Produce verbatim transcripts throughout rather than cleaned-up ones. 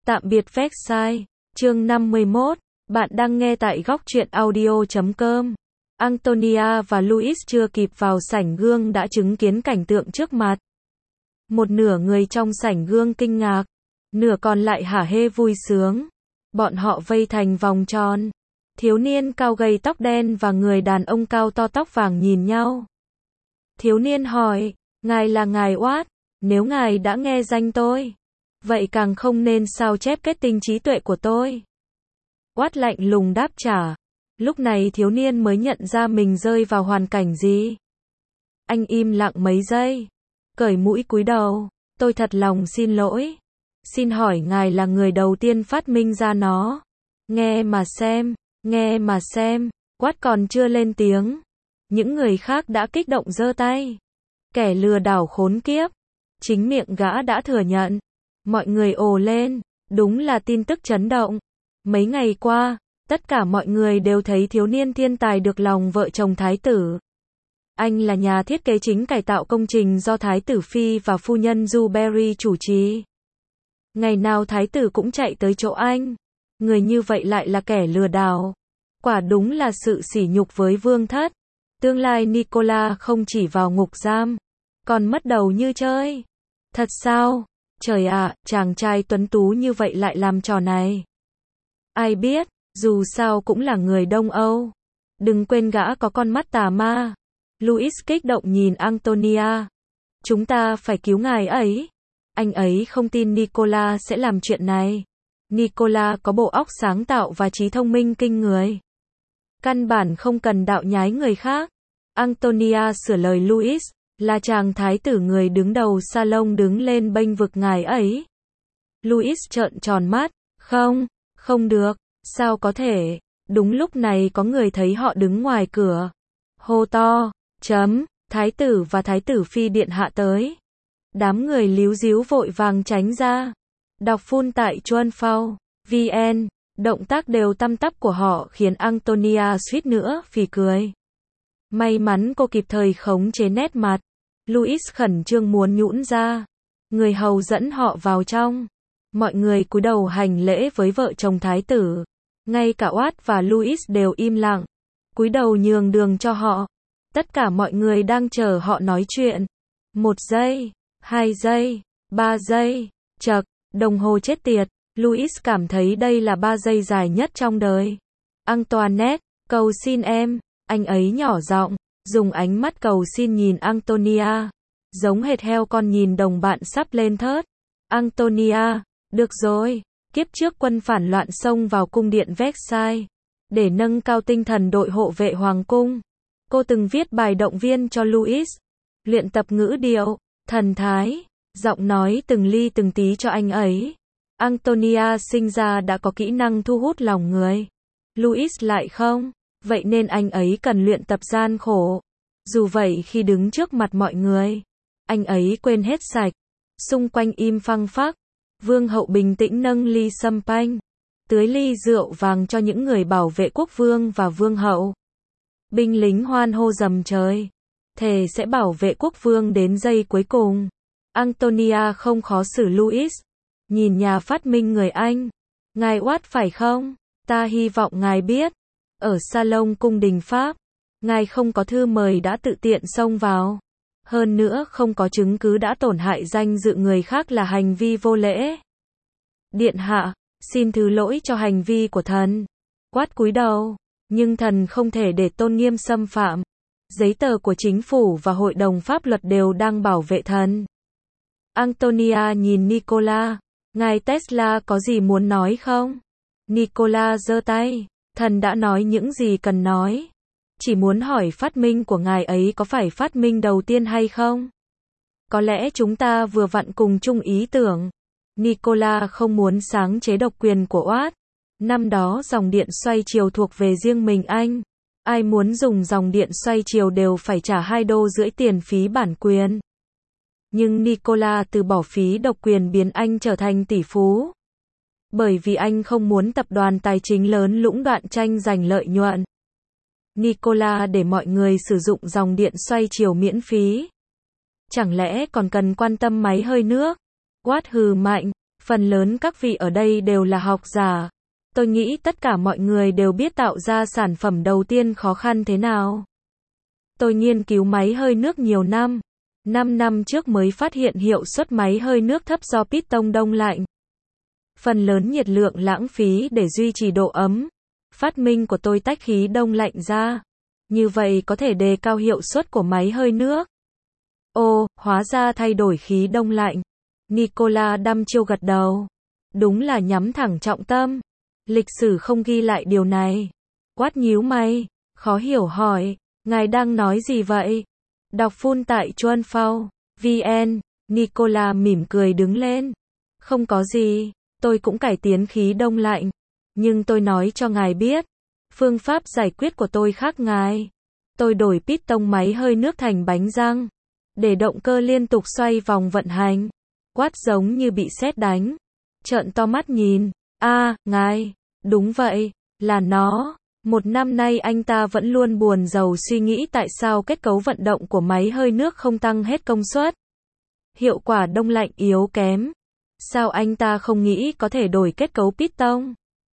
Tạm biệt Versailles, chương năm mươi mốt, bạn đang nghe tại góc truyện audio chấm com. Antonia và Louis chưa kịp vào sảnh gương đã chứng kiến cảnh tượng trước mặt. Một nửa người trong sảnh gương kinh ngạc, nửa còn lại hả hê vui sướng. Bọn họ vây thành vòng tròn. Thiếu niên cao gầy tóc đen và người đàn ông cao to tóc vàng nhìn nhau. Thiếu niên hỏi, ngài là ngài Watt, nếu ngài đã nghe danh tôi, vậy càng không nên sao chép kết tinh trí tuệ của tôi. Watt lạnh lùng đáp trả. Lúc này thiếu niên mới nhận ra mình rơi vào hoàn cảnh gì. Anh im lặng mấy giây, cởi mũi cúi đầu, tôi thật lòng xin lỗi. Xin hỏi ngài là người đầu tiên phát minh ra nó. Nghe mà xem, nghe mà xem. Watt còn chưa lên tiếng, những người khác đã kích động giơ tay. Kẻ lừa đảo khốn kiếp. Chính miệng gã đã thừa nhận. Mọi người ồ lên, đúng là tin tức chấn động. Mấy ngày qua, tất cả mọi người đều thấy thiếu niên thiên tài được lòng vợ chồng thái tử. Anh là nhà thiết kế chính cải tạo công trình do thái tử Phi và phu nhân Dewberry chủ trì. Ngày nào thái tử cũng chạy tới chỗ anh. Người như vậy lại là kẻ lừa đảo. Quả đúng là sự sỉ nhục với vương thất. Tương lai Nicola không chỉ vào ngục giam, còn mất đầu như chơi. Thật sao? Trời ạ, chàng trai tuấn tú như vậy lại làm trò này. Ai biết, dù sao cũng là người Đông Âu. Đừng quên gã có con mắt tà ma. Louis kích động nhìn Antonia. Chúng ta phải cứu ngài ấy. Anh ấy không tin Nicola sẽ làm chuyện này. Nicola có bộ óc sáng tạo và trí thông minh kinh người. Căn bản không cần đạo nhái người khác. Antonia sửa lời Louis, là chàng thái tử người đứng đầu salon đứng lên bênh vực ngài ấy. Louis trợn tròn mắt, không, không được, sao có thể. Đúng lúc này có người thấy họ đứng ngoài cửa. Hô to, chấm, thái tử và thái tử phi điện hạ tới. Đám người líu díu vội vàng tránh ra. Đọc phun tại chuan phao, vn, động tác đều tăm tắp của họ khiến Antonia suýt nữa phì cười. May mắn cô kịp thời khống chế nét mặt. Louis khẩn trương muốn nhũn ra. Người hầu dẫn họ vào trong. Mọi người cúi đầu hành lễ với vợ chồng thái tử. Ngay cả Watt và Louis đều im lặng, cúi đầu nhường đường cho họ. Tất cả mọi người đang chờ họ nói chuyện. Một giây, hai giây, ba giây, chậc, đồng hồ chết tiệt. Louis cảm thấy đây là ba giây dài nhất trong đời. Antoinette, cầu xin em. Anh ấy nhỏ giọng, dùng ánh mắt cầu xin nhìn Antonia, giống hệt heo con nhìn đồng bạn sắp lên thớt. Antonia, được rồi, kiếp trước quân phản loạn xông vào cung điện Versailles, để nâng cao tinh thần đội hộ vệ hoàng cung. Cô từng viết bài động viên cho Louis, luyện tập ngữ điệu, thần thái, giọng nói từng ly từng tí cho anh ấy. Antonia sinh ra đã có kỹ năng thu hút lòng người. Louis lại không. Vậy nên anh ấy cần luyện tập gian khổ. Dù vậy khi đứng trước mặt mọi người, anh ấy quên hết sạch. Xung quanh im phăng phắc. Vương hậu bình tĩnh nâng ly champagne, tưới ly rượu vàng cho những người bảo vệ quốc vương và vương hậu. Binh lính hoan hô rầm trời, thề sẽ bảo vệ quốc vương đến giây cuối cùng. Antonia không khó xử Louis. Nhìn nhà phát minh người Anh. Ngài Watt phải không? Ta hy vọng ngài biết. Ở salon cung đình Pháp, ngài không có thư mời đã tự tiện xông vào. Hơn nữa không có chứng cứ đã tổn hại danh dự người khác là hành vi vô lễ. Điện hạ, xin thứ lỗi cho hành vi của thần. Watt cúi đầu, nhưng thần không thể để tôn nghiêm xâm phạm. Giấy tờ của chính phủ và hội đồng pháp luật đều đang bảo vệ thần. Antonia nhìn Nicola, ngài Tesla có gì muốn nói không? Nicola giơ tay. Thần đã nói những gì cần nói. Chỉ muốn hỏi phát minh của ngài ấy có phải phát minh đầu tiên hay không? Có lẽ chúng ta vừa vặn cùng chung ý tưởng. Nicola không muốn sáng chế độc quyền của Watt. Năm đó dòng điện xoay chiều thuộc về riêng mình anh. Ai muốn dùng dòng điện xoay chiều đều phải trả hai đô rưỡi tiền phí bản quyền. Nhưng Nicola từ bỏ phí độc quyền biến anh trở thành tỷ phú. Bởi vì anh không muốn tập đoàn tài chính lớn lũng đoạn tranh giành lợi nhuận. Nicola để mọi người sử dụng dòng điện xoay chiều miễn phí. Chẳng lẽ còn cần quan tâm máy hơi nước? Watt hừ mạnh, Phần lớn các vị ở đây đều là học giả. Tôi nghĩ tất cả mọi người đều biết tạo ra sản phẩm đầu tiên khó khăn thế nào. Tôi nghiên cứu máy hơi nước nhiều năm. năm năm trước mới phát hiện hiệu suất máy hơi nước thấp do piston đông lạnh. Phần lớn nhiệt lượng lãng phí để duy trì độ ấm. Phát minh của tôi tách khí đông lạnh ra. Như vậy có thể đề cao hiệu suất của máy hơi nước. Ồ, hóa ra thay đổi khí đông lạnh. Nikola đăm chiêu gật đầu. Đúng là nhắm thẳng trọng tâm. Lịch sử không ghi lại điều này. Watt nhíu mày, khó hiểu hỏi, ngài đang nói gì vậy? Đọc full tại chuan phao vn. Nikola mỉm cười đứng lên. Không có gì, tôi cũng cải tiến khí đông lạnh. Nhưng tôi nói cho ngài biết, phương pháp giải quyết của tôi khác ngài. Tôi đổi piston máy hơi nước thành bánh răng, để động cơ liên tục xoay vòng vận hành. Watt giống như bị sét đánh. Trợn to mắt nhìn. A, à, ngài, đúng vậy, là nó. Một năm nay anh ta vẫn luôn buồn rầu suy nghĩ tại sao kết cấu vận động của máy hơi nước không tăng hết công suất. Hiệu quả đông lạnh yếu kém. Sao anh ta không nghĩ có thể đổi kết cấu piston?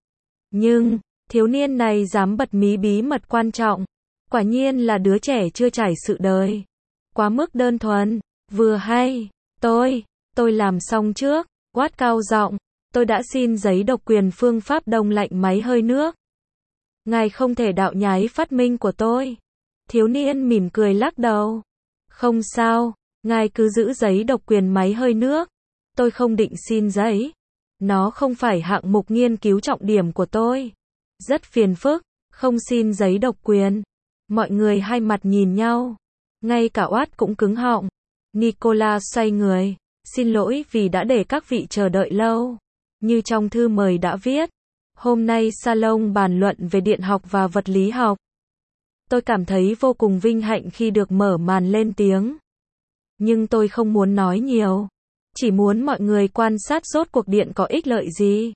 Nhưng, thiếu niên này dám bật mí bí mật quan trọng. Quả nhiên là đứa trẻ chưa trải sự đời. Quá mức đơn thuần, vừa hay. Tôi, tôi làm xong trước. Watt cao giọng. Tôi đã xin giấy độc quyền phương pháp đông lạnh máy hơi nước. Ngài không thể đạo nhái phát minh của tôi. Thiếu niên mỉm cười lắc đầu. Không sao, ngài cứ giữ giấy độc quyền máy hơi nước. Tôi không định xin giấy. Nó không phải hạng mục nghiên cứu trọng điểm của tôi. Rất phiền phức, không xin giấy độc quyền. Mọi người hai mặt nhìn nhau. Ngay cả Watt cũng cứng họng. Nikola xoay người. Xin lỗi vì đã để các vị chờ đợi lâu. Như trong thư mời đã viết. Hôm nay salon bàn luận về điện học và vật lý học. Tôi cảm thấy vô cùng vinh hạnh khi được mở màn lên tiếng. Nhưng tôi không muốn nói nhiều. Chỉ muốn mọi người quan sát rốt cuộc điện có ích lợi gì.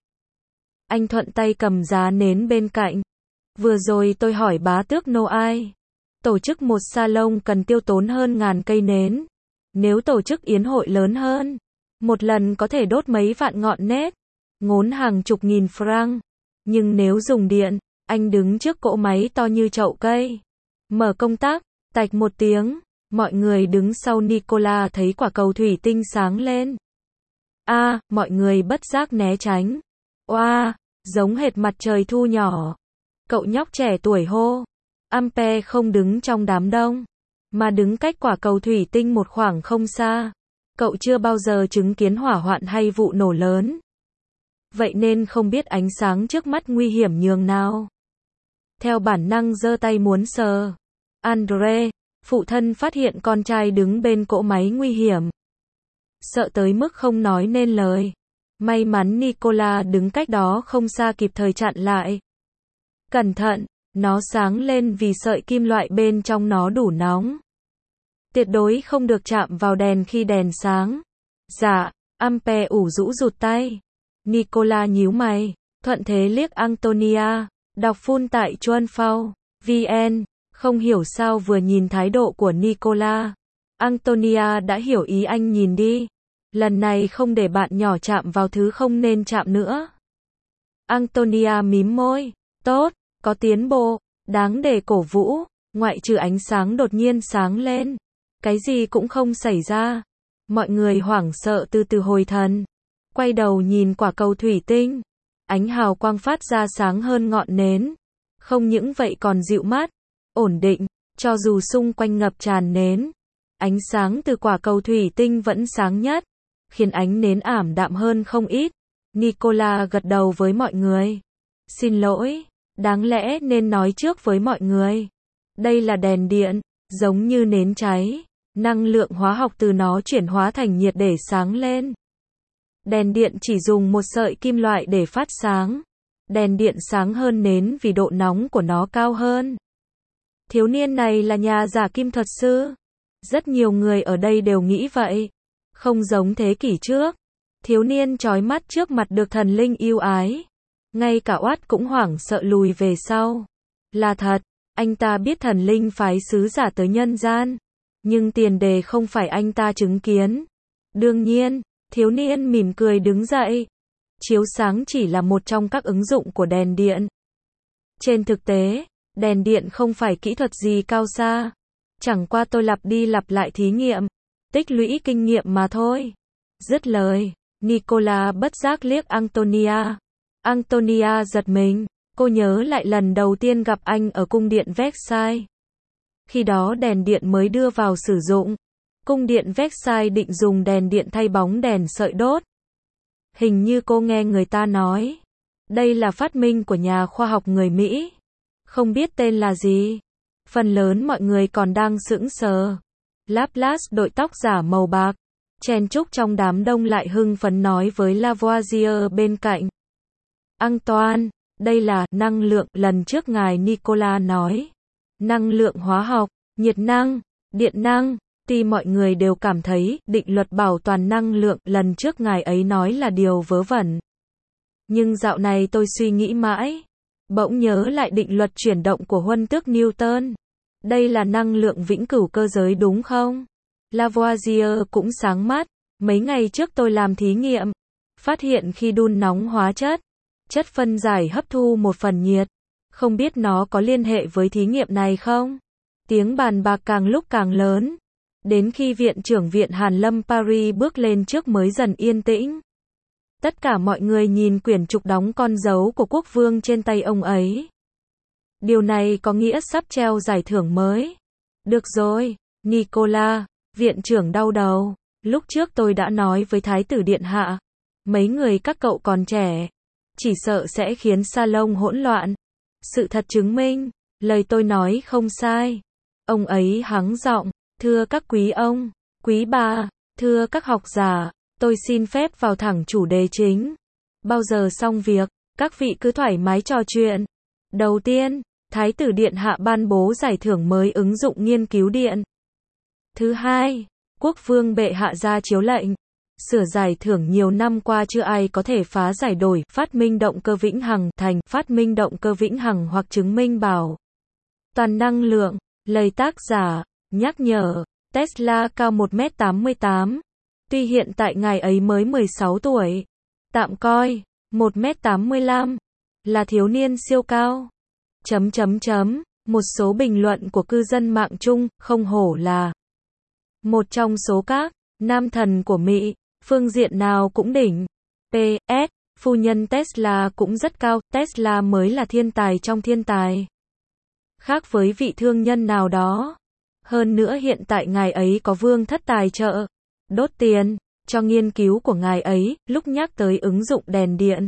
Anh thuận tay cầm giá nến bên cạnh. Vừa rồi tôi hỏi bá tước Noai. Tổ chức một salon cần tiêu tốn hơn ngàn cây nến. Nếu tổ chức yến hội lớn hơn, một lần có thể đốt mấy vạn ngọn nến, ngốn hàng chục nghìn franc. Nhưng nếu dùng điện, anh đứng trước cỗ máy to như chậu cây. Mở công tắc, tạch một tiếng, mọi người đứng sau Nikola thấy quả cầu thủy tinh sáng lên. A, à, mọi người bất giác né tránh. Oa, giống hệt mặt trời thu nhỏ. Cậu nhóc trẻ tuổi hô. Ampere không đứng trong đám đông, mà đứng cách quả cầu thủy tinh một khoảng không xa. Cậu chưa bao giờ chứng kiến hỏa hoạn hay vụ nổ lớn. Vậy nên không biết ánh sáng trước mắt nguy hiểm nhường nào. Theo bản năng giơ tay muốn sờ. Andre, phụ thân phát hiện con trai đứng bên cỗ máy nguy hiểm. Sợ tới mức không nói nên lời. May mắn Nikola đứng cách đó không xa kịp thời chặn lại. Cẩn thận, nó sáng lên vì sợi kim loại bên trong nó đủ nóng. Tuyệt đối không được chạm vào đèn khi đèn sáng. Dạ, Ampere ủ rũ rụt tay. Nikola nhíu mày, thuận thế liếc Antonia, đọc full tại chuan phao vn. Không hiểu sao vừa nhìn thái độ của Nikola, Antonia đã hiểu ý anh nhìn đi. Lần này không để bạn nhỏ chạm vào thứ không nên chạm nữa. Antonia mím môi, tốt, có tiến bộ, đáng để cổ vũ, ngoại trừ ánh sáng đột nhiên sáng lên. Cái gì cũng không xảy ra. Mọi người hoảng sợ từ từ hồi thần. Quay đầu nhìn quả cầu thủy tinh. Ánh hào quang phát ra sáng hơn ngọn nến. Không những vậy còn dịu mát, ổn định, cho dù xung quanh ngập tràn nến. Ánh sáng từ quả cầu thủy tinh vẫn sáng nhất, khiến ánh nến ảm đạm hơn không ít. Nikola gật đầu với mọi người. Xin lỗi, đáng lẽ nên nói trước với mọi người. Đây là đèn điện, giống như nến cháy. Năng lượng hóa học từ nó chuyển hóa thành nhiệt để sáng lên. Đèn điện chỉ dùng một sợi kim loại để phát sáng. Đèn điện sáng hơn nến vì độ nóng của nó cao hơn. Thiếu niên này là nhà giả kim thuật sư. Rất nhiều người ở đây đều nghĩ vậy. Không giống thế kỷ trước. Thiếu niên chói mắt trước mặt được thần linh yêu ái. Ngay cả Watt cũng hoảng sợ lùi về sau. Là thật, anh ta biết thần linh phái sứ giả tới nhân gian. Nhưng tiền đề không phải anh ta chứng kiến. Đương nhiên, Thiếu niên mỉm cười đứng dậy. Chiếu sáng chỉ là một trong các ứng dụng của đèn điện. Trên thực tế, đèn điện không phải kỹ thuật gì cao xa. Chẳng qua tôi lặp đi lặp lại thí nghiệm, tích lũy kinh nghiệm mà thôi. Dứt lời, Nicola bất giác liếc Antonia. Antonia giật mình, cô nhớ lại lần đầu tiên gặp anh ở cung điện Versailles. Khi đó đèn điện mới đưa vào sử dụng. Cung điện Versailles định dùng đèn điện thay bóng đèn sợi đốt. Hình như cô nghe người ta nói, đây là phát minh của nhà khoa học người Mỹ. Không biết tên là gì. Phần lớn mọi người còn đang sững sờ. Laplace đội tóc giả màu bạc, chen chúc trong đám đông lại hưng phấn nói với Lavoisier bên cạnh. Antoine, đây là năng lượng, lần trước ngài Nicola nói. Năng lượng hóa học, nhiệt năng, điện năng. Tuy mọi người đều cảm thấy định luật bảo toàn năng lượng lần trước ngài ấy nói là điều vớ vẩn. Nhưng dạo này tôi suy nghĩ mãi, bỗng nhớ lại định luật chuyển động của Huân tước Newton. Đây là năng lượng vĩnh cửu cơ giới đúng không? Lavoisier cũng sáng mắt. Mấy ngày trước tôi làm thí nghiệm, phát hiện khi đun nóng hóa chất, chất phân giải hấp thu một phần nhiệt. Không biết nó có liên hệ với thí nghiệm này không? Tiếng bàn bạc càng lúc càng lớn. Đến khi viện trưởng viện Hàn Lâm Paris bước lên trước mới dần yên tĩnh. Tất cả mọi người nhìn quyển trục đóng con dấu của quốc vương trên tay ông ấy. Điều này có nghĩa sắp treo giải thưởng mới. Được rồi, Nicola, viện trưởng đau đầu. Lúc trước tôi đã nói với Thái tử Điện Hạ. Mấy người các cậu còn trẻ. Chỉ sợ sẽ khiến salon hỗn loạn. Sự thật chứng minh, lời tôi nói không sai. Ông ấy hắng giọng. Thưa các quý ông, quý bà, thưa các học giả, tôi xin phép vào thẳng chủ đề chính. Bao giờ xong việc, các vị cứ thoải mái trò chuyện. Đầu tiên, Thái tử Điện Hạ ban bố giải thưởng mới ứng dụng nghiên cứu điện. Thứ hai, Quốc vương bệ hạ ra chiếu lệnh, sửa giải thưởng nhiều năm qua chưa ai có thể phá giải đổi phát minh động cơ vĩnh hằng thành phát minh động cơ vĩnh hằng hoặc chứng minh bảo toàn năng lượng. Lời tác giả nhắc nhở, Tesla cao một mét tám mươi tám. Tuy hiện tại ngài ấy mới mười sáu tuổi, tạm coi, một mét tám mươi lăm, là thiếu niên siêu cao. Chấm chấm chấm, một số bình luận của cư dân mạng chung, không hổ là một trong số các nam thần của Mỹ, phương diện nào cũng đỉnh. pê ét, phu nhân Tesla cũng rất cao, Tesla mới là thiên tài trong thiên tài. Khác với vị thương nhân nào đó. Hơn nữa hiện tại ngài ấy có vương thất tài trợ, đốt tiền, cho nghiên cứu của ngài ấy, lúc nhắc tới ứng dụng đèn điện.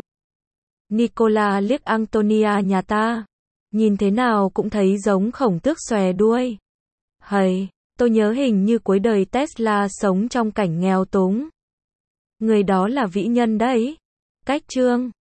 Nicola liếc Antonia nhà ta. Nhìn thế nào cũng thấy giống khổng tước xòe đuôi. Hầy, tôi nhớ hình như cuối đời Tesla sống trong cảnh nghèo túng. Người đó là vĩ nhân đấy. Cách chương